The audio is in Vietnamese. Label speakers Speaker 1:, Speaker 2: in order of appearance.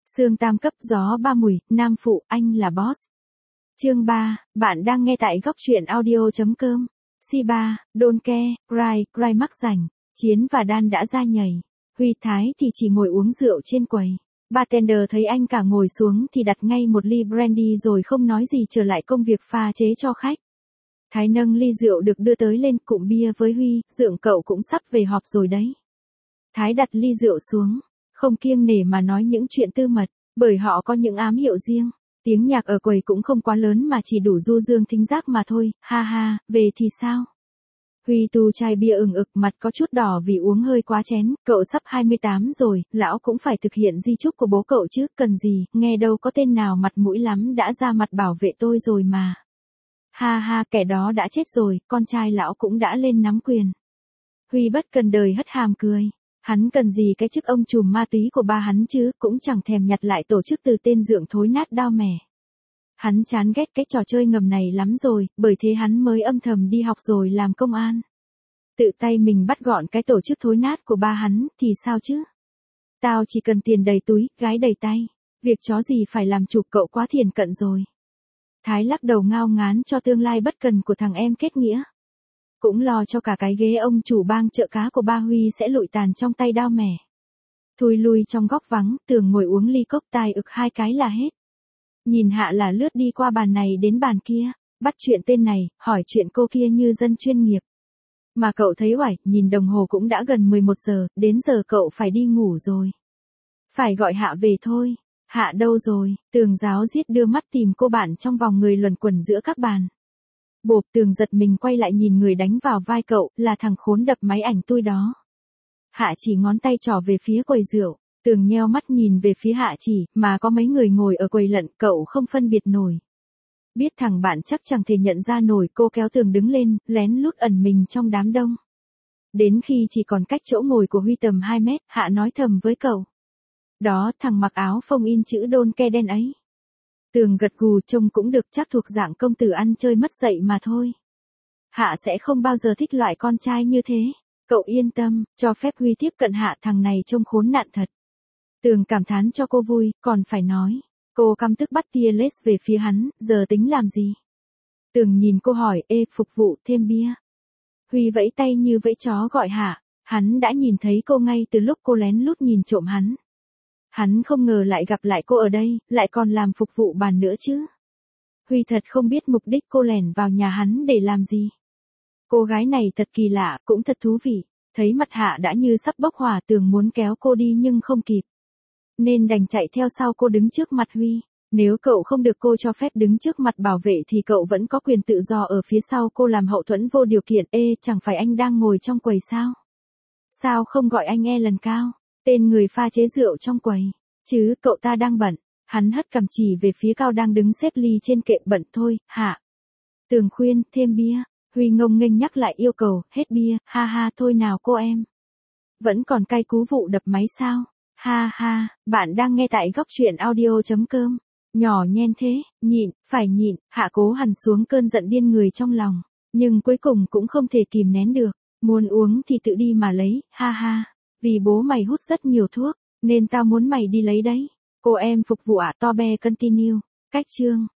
Speaker 1: Sương tam cấp gió ba mùi, nam phụ, anh là boss. Chương 3, bạn đang nghe tại góc truyện audio.com. C3, Đôn Ke, Cry mắc rảnh, Chiến và Đan đã ra nhảy. Huy Thái thì chỉ ngồi uống rượu trên quầy. Bartender thấy anh cả ngồi xuống thì đặt ngay một ly brandy rồi không nói gì trở lại công việc pha chế cho khách. Thái nâng ly rượu được đưa tới lên cụm bia với Huy, Dượng cậu cũng sắp về họp rồi đấy. Thái đặt ly rượu xuống, không kiêng nể mà nói những chuyện tư mật, bởi họ có những ám hiệu riêng. Tiếng nhạc ở quầy cũng không quá lớn mà chỉ đủ du dương thính giác mà thôi, ha ha, về thì sao? Huy tu chai bia ừng ực, mặt có chút đỏ vì uống hơi quá chén, cậu sắp 28 rồi, lão cũng phải thực hiện di chúc của bố cậu chứ, cần gì, nghe đâu có tên nào mặt mũi lắm đã ra mặt bảo vệ tôi rồi mà. Ha ha, kẻ đó đã chết rồi, con trai lão cũng đã lên nắm quyền. Huy bất cần đời hất hàm cười. Hắn cần gì cái chức ông trùm ma túy của ba hắn chứ, cũng chẳng thèm nhặt lại tổ chức từ tên Dượng thối nát đao mẻ. Hắn chán ghét cái trò chơi ngầm này lắm rồi, bởi thế hắn mới âm thầm đi học rồi làm công an. Tự tay mình bắt gọn cái tổ chức thối nát của ba hắn, thì sao chứ? Tao chỉ cần tiền đầy túi, gái đầy tay. Việc chó gì phải làm chủ, cậu quá thiền cận rồi. Thái lắc đầu ngao ngán cho tương lai bất cần của thằng em kết nghĩa. Cũng lo cho cả cái ghế ông chủ bang chợ cá của ba Huy sẽ lụi tàn trong tay đao mẻ. Thui lui trong góc vắng, Tường ngồi uống ly cốc tai ực 2 cái là hết. Nhìn Hạ là lướt đi qua bàn này đến bàn kia, bắt chuyện tên này, hỏi chuyện cô kia như dân chuyên nghiệp. Mà cậu thấy oải, nhìn đồng hồ cũng đã gần 11 giờ, đến giờ cậu phải đi ngủ rồi. Phải gọi Hạ về thôi. Hạ đâu rồi? Tường ráo riết đưa mắt tìm cô bạn trong vòng người luẩn quẩn giữa các bàn. Bộp, Tường giật mình quay lại nhìn người đánh vào vai cậu, là thằng khốn đập máy ảnh tui đó. Hạ chỉ ngón tay trỏ về phía quầy rượu. Tường nheo mắt nhìn về phía Hạ chỉ, mà có mấy người ngồi ở quầy lận, cậu không phân biệt nổi. Biết thằng bạn chắc chẳng thể nhận ra nổi, cô kéo Tường đứng lên, lén lút ẩn mình trong đám đông. Đến khi chỉ còn cách chỗ ngồi của Huy tầm 2 mét, Hạ nói thầm với cậu. Đó, thằng mặc áo phông in chữ Đôn Ke đen ấy. Tường gật gù, trông cũng được, chắc thuộc dạng công tử ăn chơi mất dạy mà thôi. Hạ sẽ không bao giờ thích loại con trai như thế. Cậu yên tâm, cho phép Huy tiếp cận Hạ, thằng này trông khốn nạn thật. Tường cảm thán cho cô vui, còn phải nói. Cô căm tức bắt tia lết về phía hắn, giờ tính làm gì? Tường nhìn cô hỏi, ê, phục vụ thêm bia. Huy vẫy tay như vẫy chó gọi Hạ, hắn đã nhìn thấy cô ngay từ lúc cô lén lút nhìn trộm hắn. Hắn không ngờ lại gặp lại cô ở đây, lại còn làm phục vụ bàn nữa chứ. Huy thật không biết mục đích cô lẻn vào nhà hắn để làm gì. Cô gái này thật kỳ lạ, cũng thật thú vị. Thấy mặt Hạ đã như sắp bốc hỏa, Tường muốn kéo cô đi nhưng không kịp. Nên đành chạy theo sau cô đứng trước mặt Huy. Nếu cậu không được cô cho phép đứng trước mặt bảo vệ thì cậu vẫn có quyền tự do ở phía sau cô làm hậu thuẫn vô điều kiện. Ê, chẳng phải anh đang ngồi trong quầy sao? Sao không gọi anh lần cao? Tên người pha chế rượu trong quầy. Chứ, cậu ta đang bận. Hắn hất cằm chỉ về phía Cao đang đứng xếp ly trên kệ, bận thôi, Hạ. Tường khuyên, thêm bia. Huy ngông nghênh nhắc lại yêu cầu, hết bia, ha ha, thôi nào cô em. Vẫn còn cay cú vụ đập máy sao? Ha ha, bạn đang nghe tại góc truyện audio.com. Nhỏ nhen thế, nhịn, phải nhịn, Hạ cố hằn xuống cơn giận điên người trong lòng. Nhưng cuối cùng cũng không thể kìm nén được. Muốn uống thì tự đi mà lấy, ha ha. Vì bố mày hút rất nhiều thuốc, nên tao muốn mày đi lấy đấy. Cô em phục vụ ạ, to be continue. Cách chương.